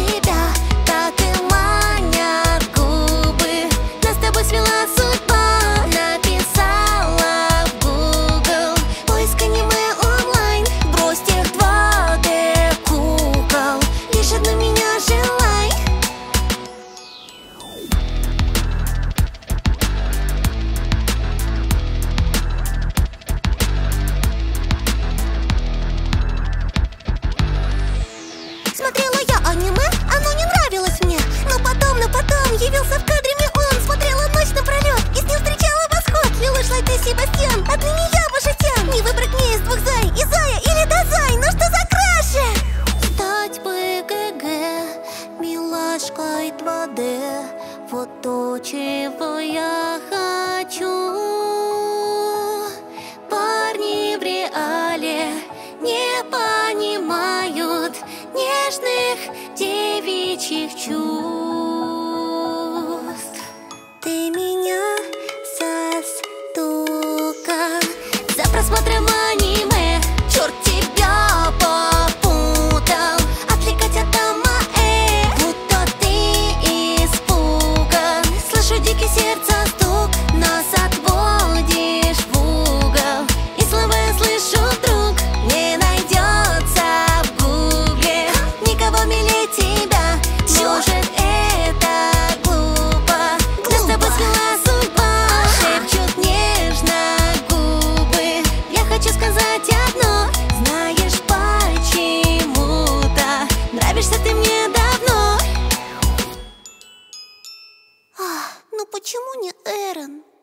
тебя, так и манят губы. Нас с тобой свела судьба, написала в Google. Поиск аниме онлайн, брось тех 2D кукол. Лишь одну меня желай. Смотрела я аниме, оно не нравилось мне. Но потом явился в кадре он. Смотрела ночь напролет и с ним встречала восход. Лилуш, Лайт и Себастьян, отныне я Пашутян. Не выбрать мне из двух Зай, и Зая или Дазай. Ну что за краше? Стать бы ГГ, милашкой 2D. Вот то, чего я хочу. Парни в реале не понимают нежных девичьих чувств. Ты меня застукал за просмотром аниме. Черт тебя попутал. Отвлекать от дома, будто ты испуган. Слышу дикий сердца стук, нас отводишь в угол. И слова я слышу вдруг не найдется в гугле. Никого милее тебя, может это глупо. Нас с тобой свела судьба, шепчут нежно губы. Я хочу сказать одно, знаешь почему-то нравишься ты мне давно. Ну почему не Эрен?